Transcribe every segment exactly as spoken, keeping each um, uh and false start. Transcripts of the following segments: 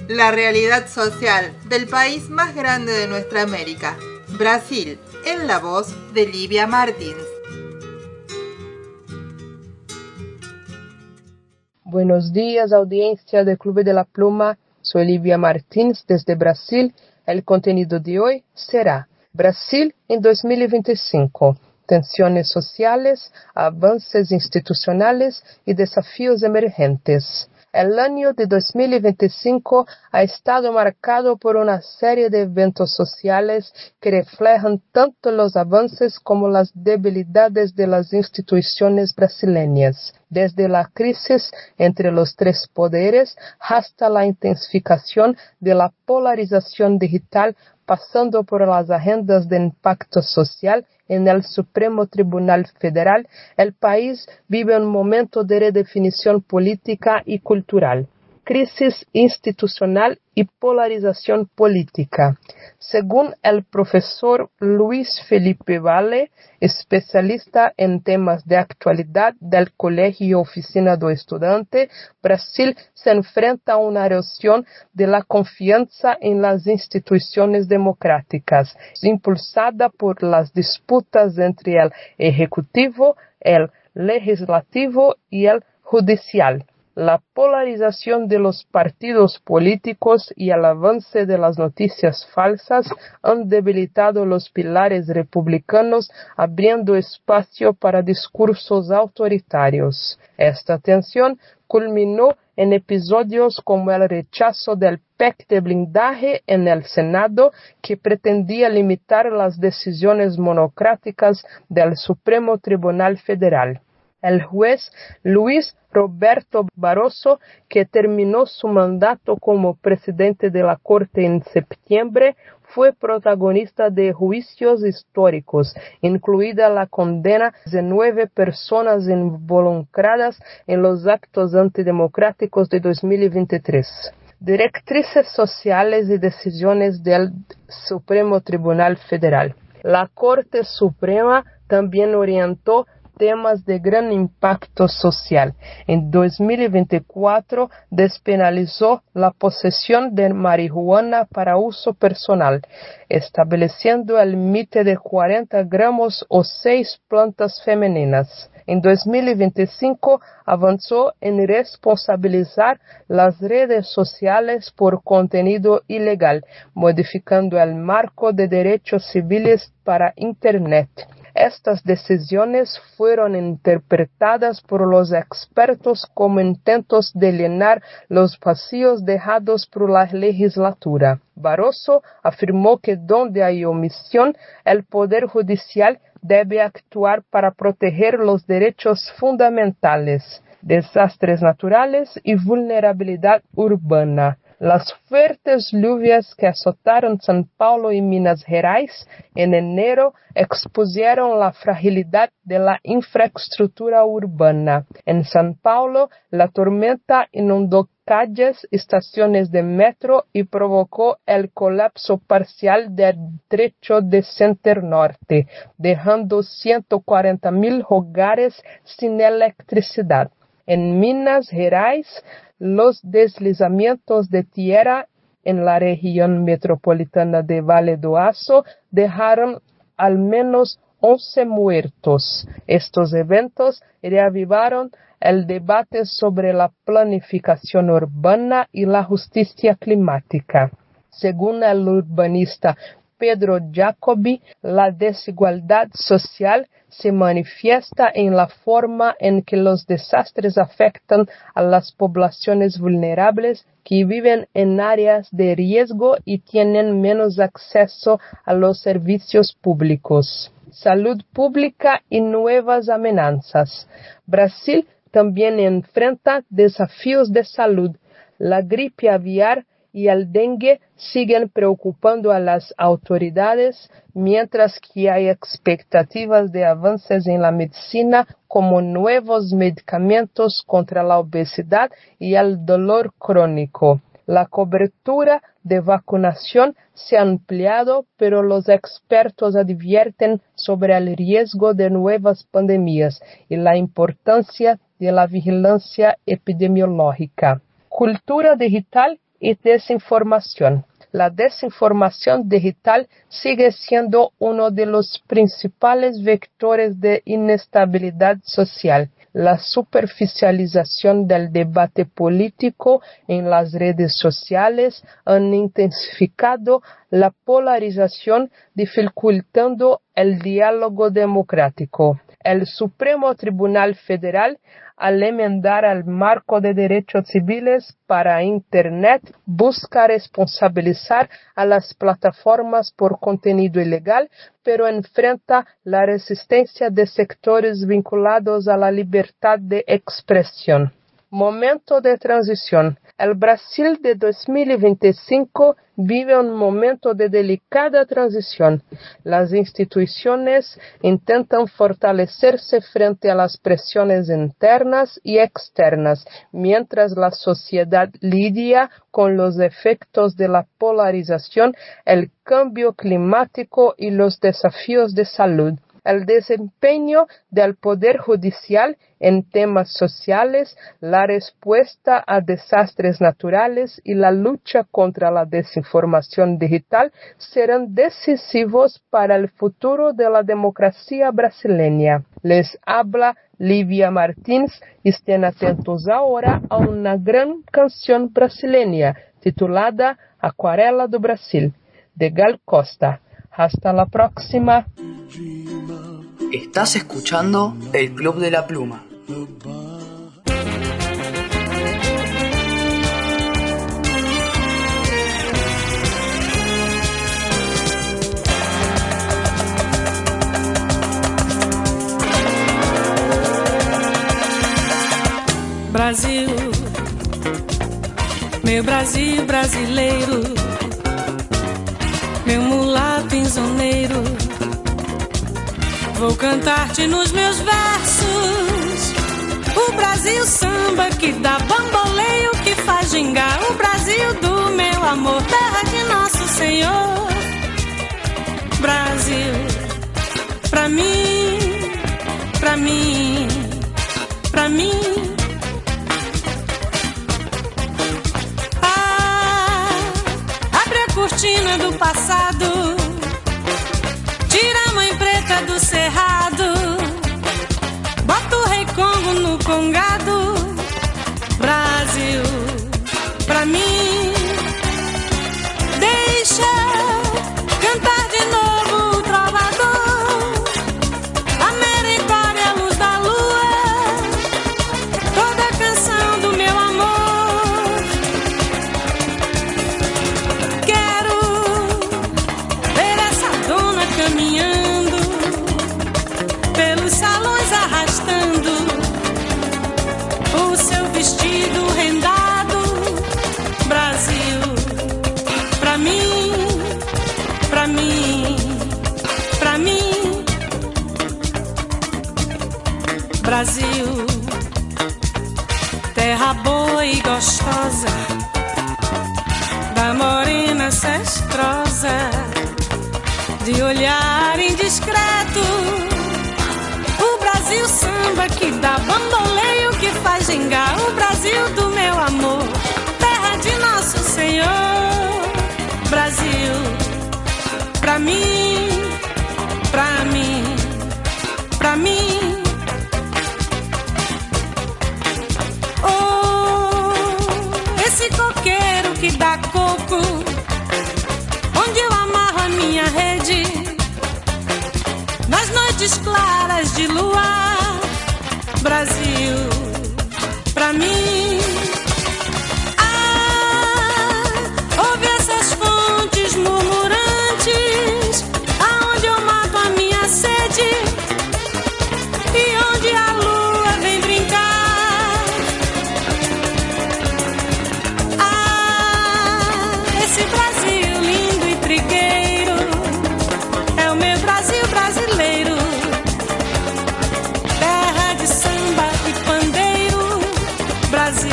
La realidad social del país más grande de nuestra América, Brasil, en la voz de Livia Martins. Buenos días, audiencia del Club de la Pluma. Soy Livia Martins desde Brasil. El contenido de hoy será Brasil en dos mil veinticinco. Tensiones sociales, avances institucionales y desafíos emergentes. El año de dos mil veinticinco ha estado marcado por una serie de eventos sociales que reflejan tanto los avances como las debilidades de las instituciones brasileñas, desde la crisis entre los tres poderes hasta la intensificación de la polarización digital, pasando por las agendas de impacto social. En el Supremo Tribunal Federal, el país vive un momento de redefinición política y cultural, crisis institucional y polarización política. Según el profesor Luis Felipe Valle, especialista en temas de actualidad del Colegio Oficina do Estudante, Brasil se enfrenta a una erosión de la confianza en las instituciones democráticas, impulsada por las disputas entre el Ejecutivo, el Legislativo y el Judicial. La polarización de los partidos políticos y el avance de las noticias falsas han debilitado los pilares republicanos, abriendo espacio para discursos autoritarios. Esta tensión culminó en episodios como el rechazo del P E C de blindaje en el Senado, que pretendía limitar las decisiones monocráticas del Supremo Tribunal Federal. El juez Luis Roberto Barroso, que terminó su mandato como presidente de la Corte en septiembre, fue protagonista de juicios históricos, incluida la condena de nueve personas involucradas en los actos antidemocráticos de dos mil veintitrés. Directrices sociales y decisiones del Supremo Tribunal Federal. La Corte Suprema también orientó temas de gran impacto social. En dos mil veinticuatro despenalizó la posesión de marihuana para uso personal, estableciendo el límite de cuarenta gramos o seis plantas femeninas. En dos mil veinticinco avanzó en responsabilizar las redes sociales por contenido ilegal, modificando el marco de derechos civiles para Internet. Estas decisiones fueron interpretadas por los expertos como intentos de llenar los vacíos dejados por la legislatura. Barroso afirmó que donde hay omisión, el Poder Judicial debe actuar para proteger los derechos fundamentales, desastres naturales y vulnerabilidad urbana. Las fuertes lluvias que azotaron São Paulo y Minas Gerais en enero expusieron la fragilidad de la infraestructura urbana. En São Paulo, la tormenta inundó calles, estaciones de metro y provocó el colapso parcial del trecho de Center Norte, dejando ciento cuarenta mil hogares sin electricidad. En Minas Gerais, los deslizamientos de tierra en la región metropolitana de Vale do Aço dejaron al menos once muertos. Estos eventos reavivaron el debate sobre la planificación urbana y la justicia climática. Según el urbanista Pedro Jacobi, la desigualdad social se manifiesta en la forma en que los desastres afectan a las poblaciones vulnerables que viven en áreas de riesgo y tienen menos acceso a los servicios públicos. Salud pública y nuevas amenazas. Brasil también enfrenta desafíos de salud. La gripe aviar y el dengue siguen preocupando a las autoridades, mientras que hay expectativas de avances en la medicina como nuevos medicamentos contra la obesidad y el dolor crónico. La cobertura de vacunación se ha ampliado, pero los expertos advierten sobre el riesgo de nuevas pandemias y la importancia de la vigilancia epidemiológica. Cultura digital y desinformación. La desinformación digital sigue siendo uno de los principales vectores de inestabilidad social. La superficialización del debate político en las redes sociales han intensificado la polarización, dificultando el diálogo democrático. El Supremo Tribunal Federal, al enmendar el marco de derechos civiles para Internet, busca responsabilizar a las plataformas por contenido ilegal, pero enfrenta la resistencia de sectores vinculados a la libertad de expresión. Momento de transición. El Brasil de dos mil veinticinco vive un momento de delicada transición. Las instituciones intentan fortalecerse frente a las presiones internas y externas, mientras la sociedad lidia con los efectos de la polarización, el cambio climático y los desafíos de salud. El desempeño del Poder Judicial en temas sociales, la respuesta a desastres naturales y la lucha contra la desinformación digital serán decisivos para el futuro de la democracia brasileña. Les habla Lívia Martins y estén atentos ahora a una gran canción brasileña titulada Aquarela do Brasil, de Gal Costa. Hasta la próxima. Estás escuchando El Club de la Pluma. Brasil, meu Brasil brasileiro, meu mulato insoneiro, vou cantar-te nos meus versos o Brasil samba que dá bamboleio, que faz gingar, o Brasil do meu amor, terra de nosso Senhor. Brasil, pra mim, pra mim, pra mim. Cortina do passado, tira a mãe preta do cerrado, bota o rei Congo no congado. Brasil, pra mim, deixa cantar de novo o trovador, a meritória, a luz da lua, toda a canção do meu amor. Caminhando pelos salões, arrastando o seu vestido rendado. Brasil, pra mim, pra mim, pra mim. Brasil, terra boa e gostosa da morena cestrosa, de olhar indiscreto, o Brasil samba que dá bamboleio, que faz gingar, o Brasil do meu amor, terra de nosso Senhor. Brasil, pra mim, pra mim, pra mim. Oh, esse coqueiro que dá coco, onde eu amarro a minha rede, nas noites claras de luar. Brasil, pra mim. Ah, ouve essas fontes murmurantes, aonde eu mato a minha sede e onde a lua vem brincar. Ah, esse Brasil lindo e trigueiro é o meu Brasil brasileiro, terra de samba e pandeiro. Brasil,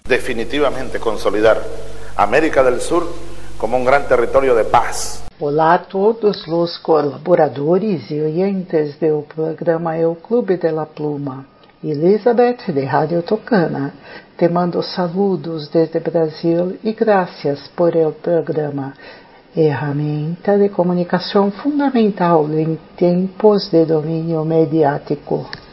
definitivamente consolidar América del Sur como un gran territorio de paz. Olá a todos os colaboradores e oyentes do programa El Clube de la Pluma. Elizabeth de Rádio Tocana, te mando saludos desde Brasil e graças por el programa, ferramenta de comunicação fundamental em tempos de domínio mediático.